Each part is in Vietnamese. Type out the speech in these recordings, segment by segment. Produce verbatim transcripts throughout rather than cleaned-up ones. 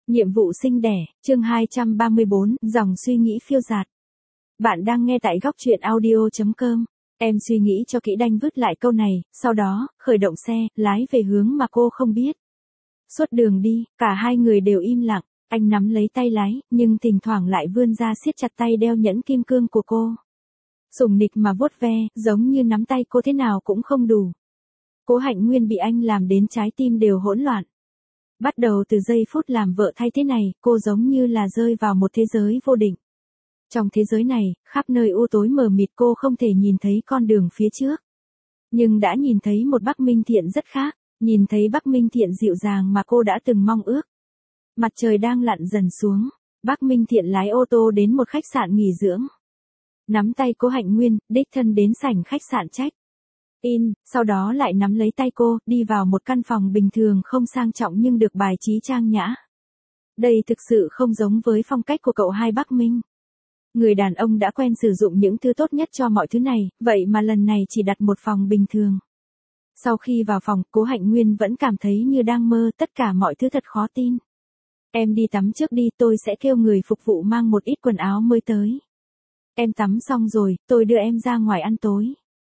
Nhiệm vụ sinh đẻ, chương hai trăm ba mươi bốn, dòng suy nghĩ phiêu dạt. Bạn đang nghe tại góc truyện audio chấm com. Em suy nghĩ cho kỹ đanh vứt lại câu này, sau đó, khởi động xe, lái về hướng mà cô không biết. Suốt đường đi, cả hai người đều im lặng, anh nắm lấy tay lái, nhưng thỉnh thoảng lại vươn ra siết chặt tay đeo nhẫn kim cương của cô. Sủng nịch mà vuốt ve, giống như nắm tay cô thế nào cũng không đủ. Cố Hạnh Nguyên bị anh làm đến trái tim đều hỗn loạn. Bắt đầu từ giây phút làm vợ thay thế này, cô giống như là rơi vào một thế giới vô định. Trong thế giới này, khắp nơi u tối mờ mịt, cô không thể nhìn thấy con đường phía trước. Nhưng đã nhìn thấy một Bắc Minh Thiện rất khác, nhìn thấy Bắc Minh Thiện dịu dàng mà cô đã từng mong ước. Mặt trời đang lặn dần xuống, Bắc Minh Thiện lái ô tô đến một khách sạn nghỉ dưỡng. Nắm tay Cố Hạnh Nguyên, đích thân đến sảnh khách sạn check in, sau đó lại nắm lấy tay cô, đi vào một căn phòng bình thường không sang trọng nhưng được bài trí trang nhã. Đây thực sự không giống với phong cách của cậu hai Bắc Minh. Người đàn ông đã quen sử dụng những thứ tốt nhất cho mọi thứ này, vậy mà lần này chỉ đặt một phòng bình thường. Sau khi vào phòng, Cố Hạnh Nguyên vẫn cảm thấy như đang mơ, tất cả mọi thứ thật khó tin. Em đi tắm trước đi, tôi sẽ kêu người phục vụ mang một ít quần áo mới tới. Em tắm xong rồi, tôi đưa em ra ngoài ăn tối.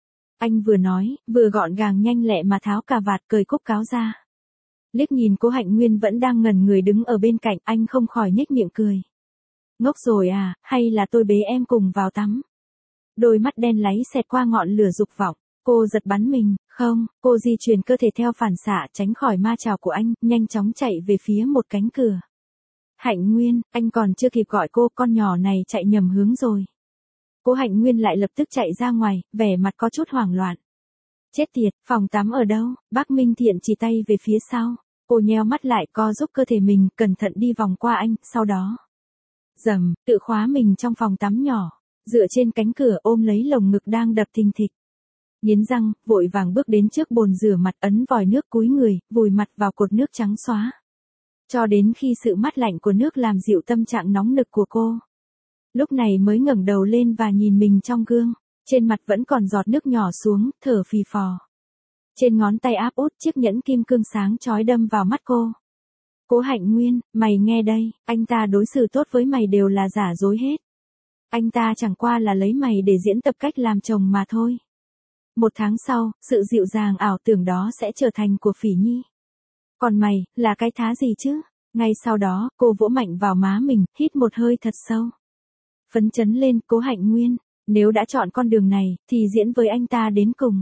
Anh vừa nói, vừa gọn gàng nhanh lẹ mà tháo cà vạt cởi cúc áo ra. Liếc nhìn Cố Hạnh Nguyên vẫn đang ngẩn người đứng ở bên cạnh, anh không khỏi nhếch miệng cười. Ngốc rồi à, hay là tôi bế em cùng vào tắm? Đôi mắt đen láy xẹt qua ngọn lửa dục vọng, cô giật bắn mình, không, cô di chuyển cơ thể theo phản xạ tránh khỏi ma chảo của anh, nhanh chóng chạy về phía một cánh cửa. Hạnh Nguyên, anh còn chưa kịp gọi cô, con nhỏ này chạy nhầm hướng rồi. Cố Hạnh Nguyên lại lập tức chạy ra ngoài, vẻ mặt có chút hoảng loạn. Chết tiệt, phòng tắm ở đâu? Bắc Minh Thiện chỉ tay về phía sau. Cô nheo mắt lại, co giúp cơ thể mình, cẩn thận đi vòng qua anh, sau đó. Dầm, tự khóa mình trong phòng tắm nhỏ, dựa trên cánh cửa ôm lấy lồng ngực đang đập thình thịch. Nghiến răng, vội vàng bước đến trước bồn rửa mặt, ấn vòi nước cúi người, vùi mặt vào cột nước trắng xóa. Cho đến khi sự mát lạnh của nước làm dịu tâm trạng nóng nực của cô. Lúc này mới ngẩng đầu lên và nhìn mình trong gương, trên mặt vẫn còn giọt nước nhỏ xuống, thở phì phò. Trên ngón tay áp út chiếc nhẫn kim cương sáng chói đâm vào mắt cô. Cố Hạnh Nguyên, mày nghe đây, anh ta đối xử tốt với mày đều là giả dối hết. Anh ta chẳng qua là lấy mày để diễn tập cách làm chồng mà thôi. Một tháng sau, sự dịu dàng ảo tưởng đó sẽ trở thành của Phỉ Nhi. Còn mày, là cái thá gì chứ? Ngay sau đó, cô vỗ mạnh vào má mình, hít một hơi thật sâu. Phấn chấn lên, Cố Hạnh Nguyên, nếu đã chọn con đường này, thì diễn với anh ta đến cùng.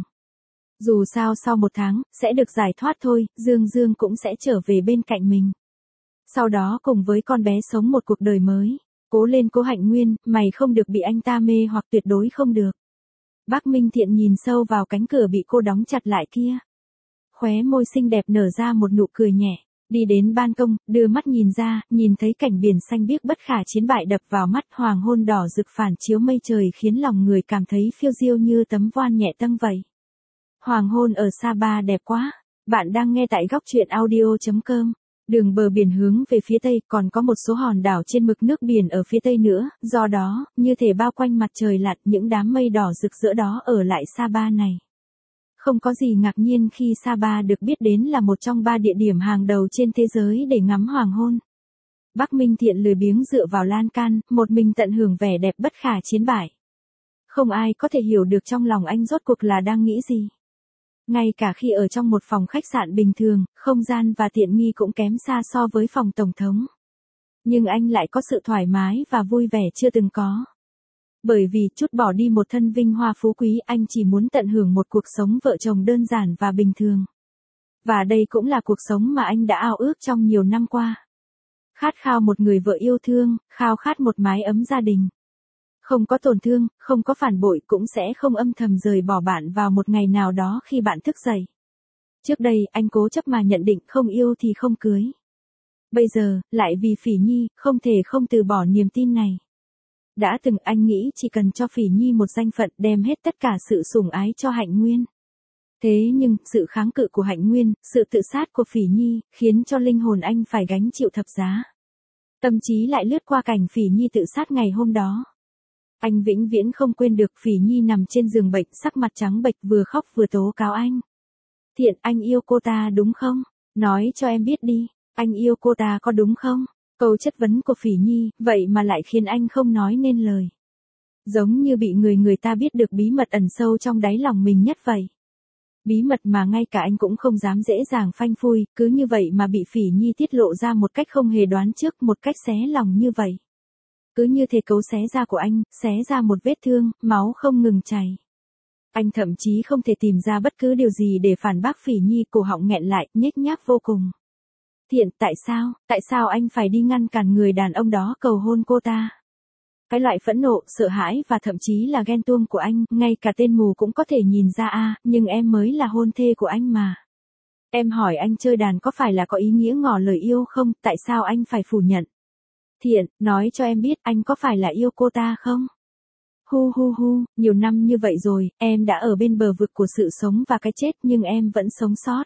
Dù sao sau một tháng, sẽ được giải thoát thôi, Dương Dương cũng sẽ trở về bên cạnh mình. Sau đó cùng với con bé sống một cuộc đời mới. Cố lên Cố Hạnh Nguyên, mày không được bị anh ta mê hoặc tuyệt đối không được. Bắc Minh Thiện nhìn sâu vào cánh cửa bị cô đóng chặt lại kia. Khóe môi xinh đẹp nở ra một nụ cười nhẹ. Đi đến ban công, đưa mắt nhìn ra, nhìn thấy cảnh biển xanh biếc bất khả chiến bại đập vào mắt, hoàng hôn đỏ rực phản chiếu mây trời khiến lòng người cảm thấy phiêu diêu như tấm voan nhẹ tâng vậy. Hoàng hôn ở Sapa đẹp quá. Bạn đang nghe tại góc truyện audio chấm com. Đường bờ biển hướng về phía tây, còn có một số hòn đảo trên mực nước biển ở phía tây nữa, do đó, như thể bao quanh mặt trời lặn, những đám mây đỏ rực rỡ đó ở lại Sapa này. Không có gì ngạc nhiên khi Sapa được biết đến là một trong ba địa điểm hàng đầu trên thế giới để ngắm hoàng hôn. Bắc Minh Thiện lười biếng dựa vào lan can, một mình tận hưởng vẻ đẹp bất khả chiến bại. Không ai có thể hiểu được trong lòng anh rốt cuộc là đang nghĩ gì. Ngay cả khi ở trong một phòng khách sạn bình thường, không gian và tiện nghi cũng kém xa so với phòng tổng thống. Nhưng anh lại có sự thoải mái và vui vẻ chưa từng có. Bởi vì chút bỏ đi một thân vinh hoa phú quý, anh chỉ muốn tận hưởng một cuộc sống vợ chồng đơn giản và bình thường. Và đây cũng là cuộc sống mà anh đã ao ước trong nhiều năm qua. Khát khao một người vợ yêu thương, khao khát một mái ấm gia đình. Không có tổn thương, không có phản bội, cũng sẽ không âm thầm rời bỏ bạn vào một ngày nào đó khi bạn thức dậy. Trước đây, anh cố chấp mà nhận định không yêu thì không cưới. Bây giờ, lại vì Phỉ Nhi, không thể không từ bỏ niềm tin này. Đã từng anh nghĩ chỉ cần cho Phỉ Nhi một danh phận, đem hết tất cả sự sủng ái cho Hạnh Nguyên. Thế nhưng, sự kháng cự của Hạnh Nguyên, sự tự sát của Phỉ Nhi, khiến cho linh hồn anh phải gánh chịu thập giá. Tâm trí lại lướt qua cảnh Phỉ Nhi tự sát ngày hôm đó. Anh vĩnh viễn không quên được Phỉ Nhi nằm trên giường bệnh, sắc mặt trắng bệch, vừa khóc vừa tố cáo anh. Thiện, anh yêu cô ta đúng không? Nói cho em biết đi, anh yêu cô ta có đúng không? Câu chất vấn của Phỉ Nhi, vậy mà lại khiến anh không nói nên lời. Giống như bị người người ta biết được bí mật ẩn sâu trong đáy lòng mình nhất vậy. Bí mật mà ngay cả anh cũng không dám dễ dàng phanh phui, cứ như vậy mà bị Phỉ Nhi tiết lộ ra một cách không hề đoán trước, một cách xé lòng như vậy. Cứ như thể cấu xé da của anh, xé ra một vết thương, máu không ngừng chảy. Anh thậm chí không thể tìm ra bất cứ điều gì để phản bác Phỉ Nhi, cổ họng nghẹn lại, nhếch nhác vô cùng. Thiện, tại sao, tại sao anh phải đi ngăn cản người đàn ông đó cầu hôn cô ta? Cái loại phẫn nộ, sợ hãi và thậm chí là ghen tuông của anh, ngay cả tên mù cũng có thể nhìn ra a, nhưng em mới là hôn thê của anh mà. Em hỏi anh chơi đàn có phải là có ý nghĩa ngỏ lời yêu không, tại sao anh phải phủ nhận? Thiện, nói cho em biết anh có phải là yêu cô ta không? Hu hu hu, nhiều năm như vậy rồi, em đã ở bên bờ vực của sự sống và cái chết nhưng em vẫn sống sót.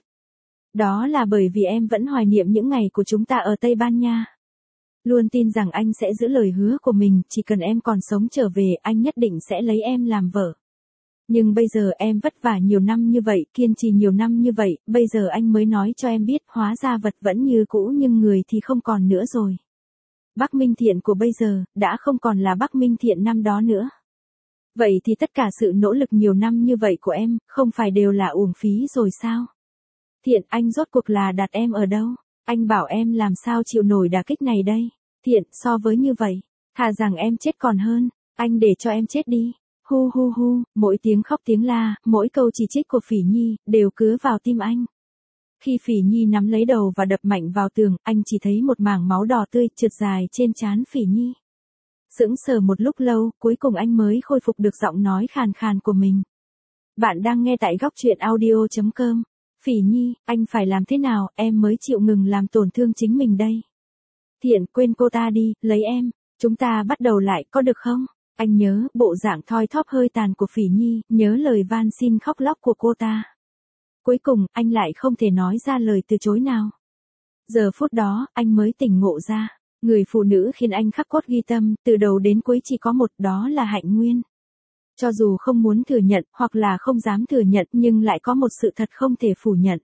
Đó là bởi vì em vẫn hoài niệm những ngày của chúng ta ở Tây Ban Nha. Luôn tin rằng anh sẽ giữ lời hứa của mình, chỉ cần em còn sống trở về, anh nhất định sẽ lấy em làm vợ. Nhưng bây giờ em vất vả nhiều năm như vậy, kiên trì nhiều năm như vậy, bây giờ anh mới nói cho em biết, hóa ra vật vẫn như cũ nhưng người thì không còn nữa rồi. Bắc Minh Thiện của bây giờ, đã không còn là Bắc Minh Thiện năm đó nữa. Vậy thì tất cả sự nỗ lực nhiều năm như vậy của em, không phải đều là uổng phí rồi sao? Thiện, anh rốt cuộc là đặt em ở đâu? Anh bảo em làm sao chịu nổi đả kích này đây? Thiện, so với như vậy, thà rằng em chết còn hơn, anh để cho em chết đi. Hu hu hu, mỗi tiếng khóc tiếng la, mỗi câu chỉ trích của Phỉ Nhi, đều cứa vào tim anh. Khi Phỉ Nhi nắm lấy đầu và đập mạnh vào tường, anh chỉ thấy một mảng máu đỏ tươi trượt dài trên trán Phỉ Nhi. Sững sờ một lúc lâu, cuối cùng anh mới khôi phục được giọng nói khàn khàn của mình. Bạn đang nghe tại góc truyện audio chấm com. Phỉ Nhi, anh phải làm thế nào, em mới chịu ngừng làm tổn thương chính mình đây? Thiện, quên cô ta đi, lấy em, chúng ta bắt đầu lại, có được không? Anh nhớ bộ dạng thoi thóp hơi tàn của Phỉ Nhi, nhớ lời van xin khóc lóc của cô ta. Cuối cùng, anh lại không thể nói ra lời từ chối nào. Giờ phút đó, anh mới tỉnh ngộ ra, người phụ nữ khiến anh khắc cốt ghi tâm, từ đầu đến cuối chỉ có một, đó là Hạnh Nguyên. Cho dù không muốn thừa nhận, hoặc là không dám thừa nhận, nhưng lại có một sự thật không thể phủ nhận.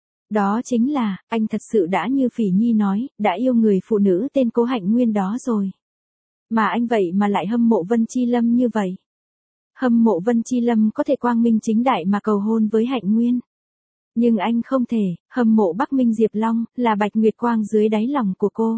Đó chính là, anh thật sự đã như Phỉ Nhi nói, đã yêu người phụ nữ tên Cố Hạnh Nguyên đó rồi. Mà anh vậy mà lại hâm mộ Vân Chi Lâm như vậy. Hâm mộ Vân Chi Lâm có thể quang minh chính đại mà cầu hôn với Hạnh Nguyên. Nhưng anh không thể, hâm mộ Bắc Minh Diệp Long, là bạch nguyệt quang dưới đáy lòng của cô.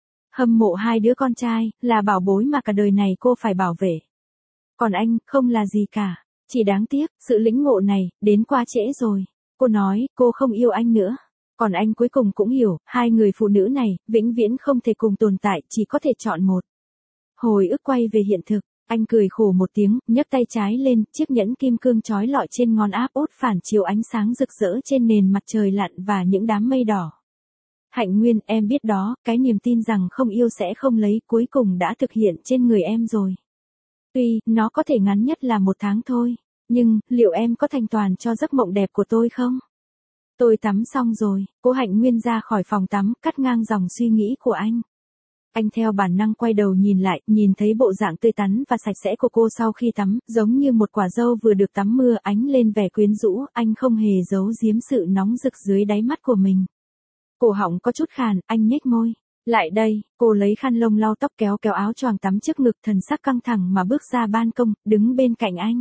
Hâm mộ hai đứa con trai, là bảo bối mà cả đời này cô phải bảo vệ. Còn anh, không là gì cả. Chỉ đáng tiếc, sự lĩnh ngộ này, đến quá trễ rồi. Cô nói, cô không yêu anh nữa. Còn anh cuối cùng cũng hiểu, hai người phụ nữ này, vĩnh viễn không thể cùng tồn tại, chỉ có thể chọn một. Hồi ức quay về hiện thực, anh cười khổ một tiếng, nhấc tay trái lên, chiếc nhẫn kim cương trói lọi trên ngón áp út phản chiếu ánh sáng rực rỡ trên nền mặt trời lặn và những đám mây đỏ. Hạnh Nguyên, em biết đó, cái niềm tin rằng không yêu sẽ không lấy, cuối cùng đã thực hiện trên người em rồi. Tuy, nó có thể ngắn nhất là một tháng thôi, nhưng, liệu em có thành toàn cho giấc mộng đẹp của tôi không? Tôi tắm xong rồi, Cố Hạnh Nguyên ra khỏi phòng tắm, cắt ngang dòng suy nghĩ của anh. Anh theo bản năng quay đầu nhìn lại, nhìn thấy bộ dạng tươi tắn và sạch sẽ của cô sau khi tắm, giống như một quả dâu vừa được tắm mưa, ánh lên vẻ quyến rũ, anh không hề giấu giếm sự nóng rực dưới đáy mắt của mình. Cổ họng có chút khàn, anh nhếch môi. Lại đây, cô lấy khăn lông lau tóc, kéo kéo áo choàng tắm trước ngực, thần sắc căng thẳng mà bước ra ban công, đứng bên cạnh anh.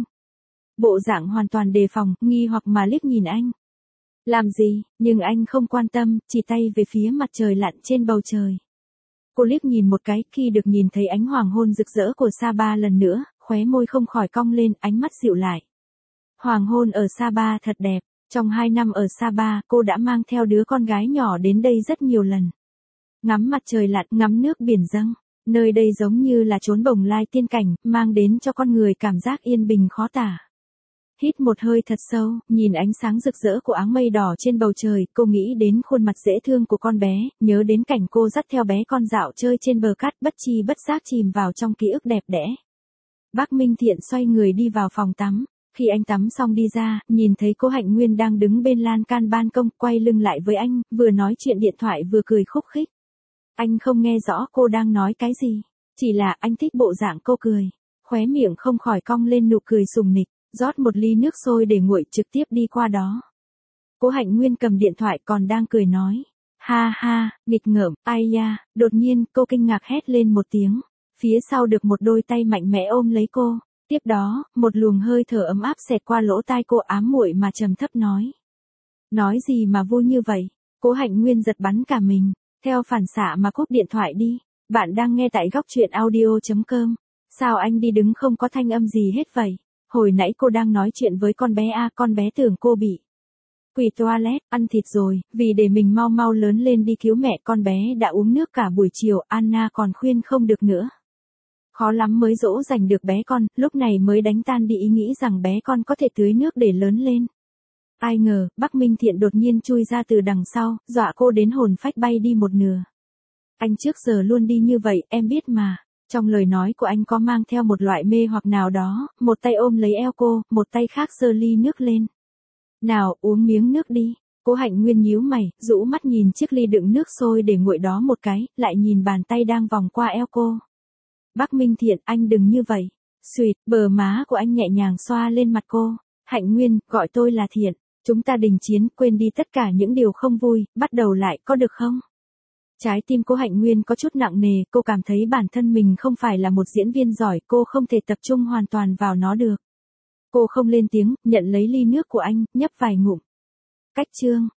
Bộ dạng hoàn toàn đề phòng, nghi hoặc mà liếc nhìn anh. Làm gì, nhưng anh không quan tâm, chỉ tay về phía mặt trời lặn trên bầu trời. Cô liếc nhìn một cái, khi được nhìn thấy ánh hoàng hôn rực rỡ của Sapa lần nữa, khóe môi không khỏi cong lên, ánh mắt dịu lại. Hoàng hôn ở Sapa thật đẹp, trong hai năm ở Sapa, cô đã mang theo đứa con gái nhỏ đến đây rất nhiều lần. Ngắm mặt trời lặn, ngắm nước biển dâng, nơi đây giống như là chốn bồng lai tiên cảnh, mang đến cho con người cảm giác yên bình khó tả. Hít một hơi thật sâu, nhìn ánh sáng rực rỡ của áng mây đỏ trên bầu trời, cô nghĩ đến khuôn mặt dễ thương của con bé, nhớ đến cảnh cô dắt theo bé con dạo chơi trên bờ cát, bất chi bất giác chìm vào trong ký ức đẹp đẽ. Bác Minh Thiện xoay người đi vào phòng tắm, khi anh tắm xong đi ra, nhìn thấy Cố Hạnh Nguyên đang đứng bên lan can ban công, quay lưng lại với anh, vừa nói chuyện điện thoại vừa cười khúc khích. Anh không nghe rõ cô đang nói cái gì, chỉ là anh thích bộ dạng cô cười, khóe miệng không khỏi cong lên nụ cười sùng nịch. Rót một ly nước sôi để nguội, trực tiếp đi qua đó. Cố Hạnh Nguyên cầm điện thoại còn đang cười nói. Ha ha, nghịch ngợm, ai da, đột nhiên cô kinh ngạc hét lên một tiếng. Phía sau được một đôi tay mạnh mẽ ôm lấy cô. Tiếp đó, một luồng hơi thở ấm áp xẹt qua lỗ tai cô ám muội mà trầm thấp nói. Nói gì mà vui như vậy? Cố Hạnh Nguyên giật bắn cả mình, theo phản xạ mà cúp điện thoại đi. Bạn đang nghe tại góc truyện audio.com. Sao anh đi đứng không có thanh âm gì hết vậy? Hồi nãy cô đang nói chuyện với con bé A, con bé tưởng cô bị quỳ toilet, ăn thịt rồi, vì để mình mau mau lớn lên đi cứu mẹ, con bé đã uống nước cả buổi chiều, Anna còn khuyên không được nữa. Khó lắm mới dỗ dành được bé con, lúc này mới đánh tan đi ý nghĩ rằng bé con có thể tưới nước để lớn lên. Ai ngờ, Bắc Minh Thiện đột nhiên chui ra từ đằng sau, dọa cô đến hồn phách bay đi một nửa. Anh trước giờ luôn đi như vậy, em biết mà. Trong lời nói của anh có mang theo một loại mê hoặc nào đó, một tay ôm lấy eo cô, một tay khác giơ ly nước lên. Nào, uống miếng nước đi. Cố Hạnh Nguyên nhíu mày, rũ mắt nhìn chiếc ly đựng nước sôi để nguội đó một cái, lại nhìn bàn tay đang vòng qua eo cô. Bắc Minh Thiện, anh đừng như vậy. Xuyệt, bờ má của anh nhẹ nhàng xoa lên mặt cô. Hạnh Nguyên, gọi tôi là Thiện. Chúng ta đình chiến, quên đi tất cả những điều không vui, bắt đầu lại, có được không? Trái tim Cố Hạnh Nguyên có chút nặng nề, cô cảm thấy bản thân mình không phải là một diễn viên giỏi, cô không thể tập trung hoàn toàn vào nó được. Cô không lên tiếng, nhận lấy ly nước của anh, nhấp vài ngụm. Cách chương